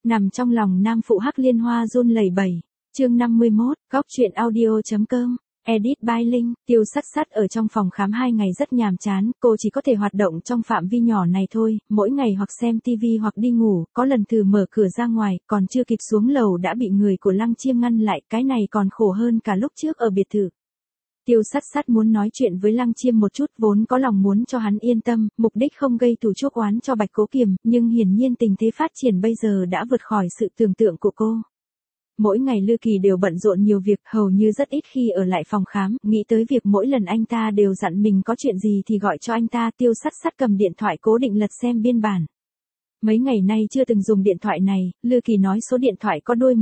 Nằm trong lòng nam phụ Hắc Liên Hoa run lẩy bẩy. Chương 51, góc truyện audio.com. Edit by Linh. Tiêu Sắt Sắt ở trong phòng khám 2 ngày rất nhàm chán, cô chỉ có thể hoạt động trong phạm vi nhỏ này thôi, mỗi ngày hoặc xem tivi hoặc đi ngủ, có lần thử mở cửa ra ngoài, còn chưa kịp xuống lầu đã bị người của Lăng Chiêm ngăn lại, cái này còn khổ hơn cả lúc trước ở biệt thự. Tiêu Sắt Sắt muốn nói chuyện với Lăng Chiêm một chút, vốn có lòng muốn cho hắn yên tâm, mục đích không gây thù chuốc oán cho Bạch Cố Kiềm, nhưng hiển nhiên tình thế phát triển bây giờ đã vượt khỏi sự tưởng tượng của cô. Mỗi ngày Lư Kỳ đều bận rộn nhiều việc, hầu như rất ít khi ở lại phòng khám, nghĩ tới việc mỗi lần anh ta đều dặn mình có chuyện gì thì gọi cho anh ta. Tiêu Sắt Sắt cầm điện thoại cố định lật xem biên bản. Mấy ngày nay chưa từng dùng điện thoại này, Lư Kỳ nói số điện thoại có đuôi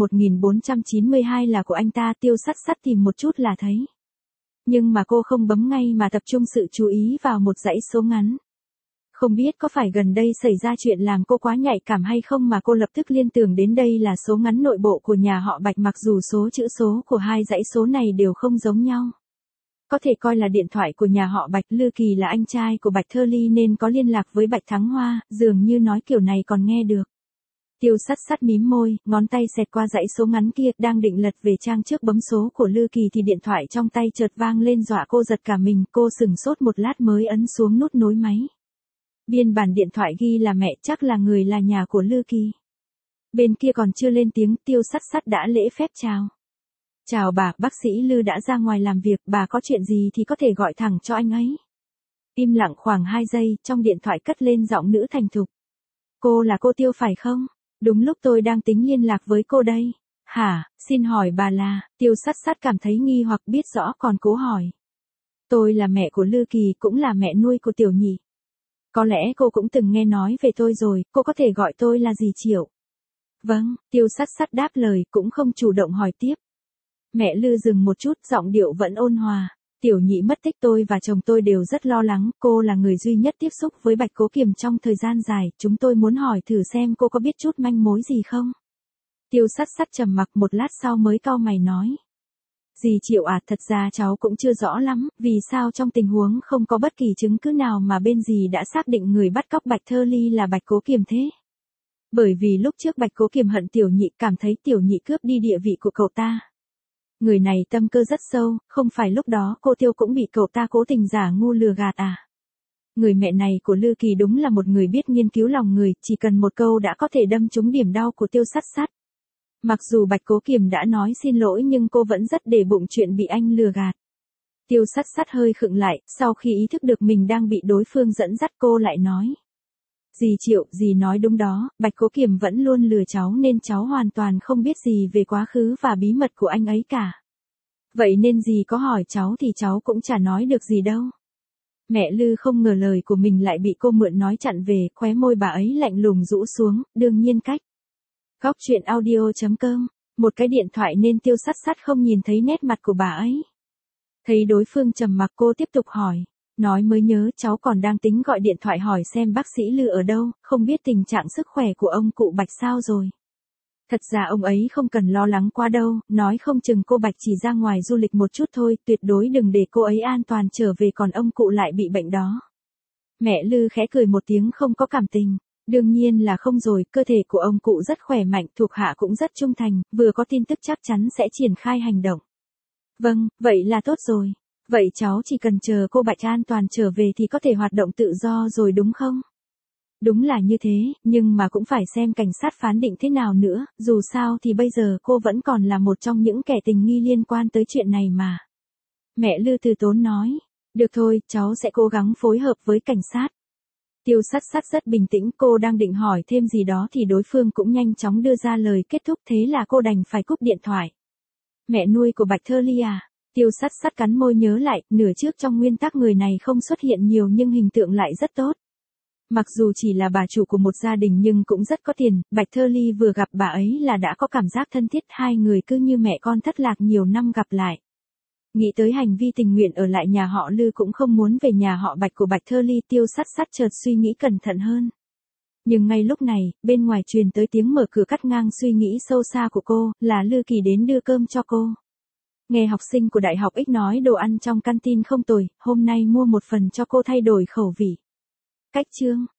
1492 là của anh ta. Tiêu Sắt Sắt tìm một chút là thấy. Nhưng mà cô không bấm ngay mà tập trung sự chú ý vào một dãy số ngắn. Không biết có phải gần đây xảy ra chuyện làm cô quá nhạy cảm hay không mà cô lập tức liên tưởng đến đây là số ngắn nội bộ của nhà họ Bạch, mặc dù số chữ số của hai dãy số này đều không giống nhau. Có thể coi là điện thoại của nhà họ Bạch. Lư Kỳ là anh trai của Bạch Thơ Ly nên có liên lạc với Bạch Thắng Hoa, dường như nói kiểu này còn nghe được. Tiêu Sắt Sắt mím môi, ngón tay xẹt qua dãy số ngắn kia, đang định lật về trang trước bấm số của Lư Kỳ thì điện thoại trong tay chợt vang lên dọa cô giật cả mình. Cô sửng sốt một lát mới ấn xuống nút nối máy. Biên bản điện thoại ghi là mẹ, chắc là người là nhà của Lư Kỳ. Bên kia còn chưa lên tiếng, Tiêu Sắt Sắt đã lễ phép chào. Chào bà, bác sĩ Lư đã ra ngoài làm việc, bà có chuyện gì thì có thể gọi thẳng cho anh ấy. Im lặng khoảng 2 giây, trong điện thoại cất lên giọng nữ thành thục. Cô là cô Tiêu phải không? Đúng lúc tôi đang tính liên lạc với cô đây. Hả, xin hỏi bà là? Tiêu Sắt Sắt cảm thấy nghi hoặc biết rõ còn cố hỏi. Tôi là mẹ của Lư Kỳ, cũng là mẹ nuôi của Tiểu Nhị. Có lẽ cô cũng từng nghe nói về tôi rồi, cô có thể gọi tôi là dì Triệu. Vâng, Tiêu Sắt Sắt đáp lời, cũng không chủ động hỏi tiếp. Mẹ Lư dừng một chút, giọng điệu vẫn ôn hòa. Tiểu Nhị mất tích, tôi và chồng tôi đều rất lo lắng, cô là người duy nhất tiếp xúc với Bạch Cố Kiềm trong thời gian dài, chúng tôi muốn hỏi thử xem cô có biết chút manh mối gì không? Tiêu Sắt Sắt trầm mặc một lát sau mới cau mày nói. Dì Triệu à, thật ra cháu cũng chưa rõ lắm, vì sao trong tình huống không có bất kỳ chứng cứ nào mà bên dì đã xác định người bắt cóc Bạch Thơ Ly là Bạch Cố Kiềm thế? Bởi vì lúc trước Bạch Cố Kiềm hận Tiểu Nhị, cảm thấy Tiểu Nhị cướp đi địa vị của cậu ta. Người này tâm cơ rất sâu, không phải lúc đó cô Tiêu cũng bị cậu ta cố tình giả ngu lừa gạt à? Người mẹ này của Lư Kỳ đúng là một người biết nghiên cứu lòng người, chỉ cần một câu đã có thể đâm trúng điểm đau của Tiêu Sắt Sắt. Mặc dù Bạch Cố Kiềm đã nói xin lỗi nhưng cô vẫn rất để bụng chuyện bị anh lừa gạt. Tiêu Sắt Sắt hơi khựng lại, sau khi ý thức được mình đang bị đối phương dẫn dắt cô lại nói. Dì Triệu, dì nói đúng đó, Bạch Cố Kiềm vẫn luôn lừa cháu nên cháu hoàn toàn không biết gì về quá khứ và bí mật của anh ấy cả. Vậy nên dì có hỏi cháu thì cháu cũng chả nói được gì đâu. Mẹ Lư không ngờ lời của mình lại bị cô mượn nói chặn về, khóe môi bà ấy lạnh lùng rũ xuống, đương nhiên cách. Góc truyện audio.com, một cái điện thoại nên Tiêu Sắt Sắt không nhìn thấy nét mặt của bà ấy. Thấy đối phương trầm mặc cô tiếp tục hỏi. Nói mới nhớ, cháu còn đang tính gọi điện thoại hỏi xem bác sĩ Lư ở đâu, không biết tình trạng sức khỏe của ông cụ Bạch sao rồi. Thật ra ông ấy không cần lo lắng quá đâu, nói không chừng cô Bạch chỉ ra ngoài du lịch một chút thôi, tuyệt đối đừng để cô ấy an toàn trở về còn ông cụ lại bị bệnh đó. Mẹ Lư khẽ cười một tiếng không có cảm tình. Đương nhiên là không rồi, cơ thể của ông cụ rất khỏe mạnh, thuộc hạ cũng rất trung thành, vừa có tin tức chắc chắn sẽ triển khai hành động. Vâng, vậy là tốt rồi. Vậy cháu chỉ cần chờ cô Bạch an toàn trở về thì có thể hoạt động tự do rồi đúng không? Đúng là như thế, nhưng mà cũng phải xem cảnh sát phán định thế nào nữa, dù sao thì bây giờ cô vẫn còn là một trong những kẻ tình nghi liên quan tới chuyện này mà. Mẹ Lư từ tốn nói, được thôi, cháu sẽ cố gắng phối hợp với cảnh sát. Tiêu Sắt Sắt rất bình tĩnh, cô đang định hỏi thêm gì đó thì đối phương cũng nhanh chóng đưa ra lời kết thúc, thế là cô đành phải cúp điện thoại. Mẹ nuôi của Bạch Thơ Ly à? Tiêu Sắt Sắt cắn môi nhớ lại, nửa trước trong nguyên tắc người này không xuất hiện nhiều nhưng hình tượng lại rất tốt. Mặc dù chỉ là bà chủ của một gia đình nhưng cũng rất có tiền, Bạch Thơ Ly vừa gặp bà ấy là đã có cảm giác thân thiết, hai người cứ như mẹ con thất lạc nhiều năm gặp lại. Nghĩ tới hành vi tình nguyện ở lại nhà họ Lư cũng không muốn về nhà họ Bạch của Bạch Thơ Ly, Tiêu Sắt Sắt chợt suy nghĩ cẩn thận hơn. Nhưng ngay lúc này, bên ngoài truyền tới tiếng mở cửa cắt ngang suy nghĩ sâu xa của cô, là Lư Kỳ đến đưa cơm cho cô. Nghe học sinh của Đại học X nói đồ ăn trong canteen không tồi, hôm nay mua một phần cho cô thay đổi khẩu vị. Cách chương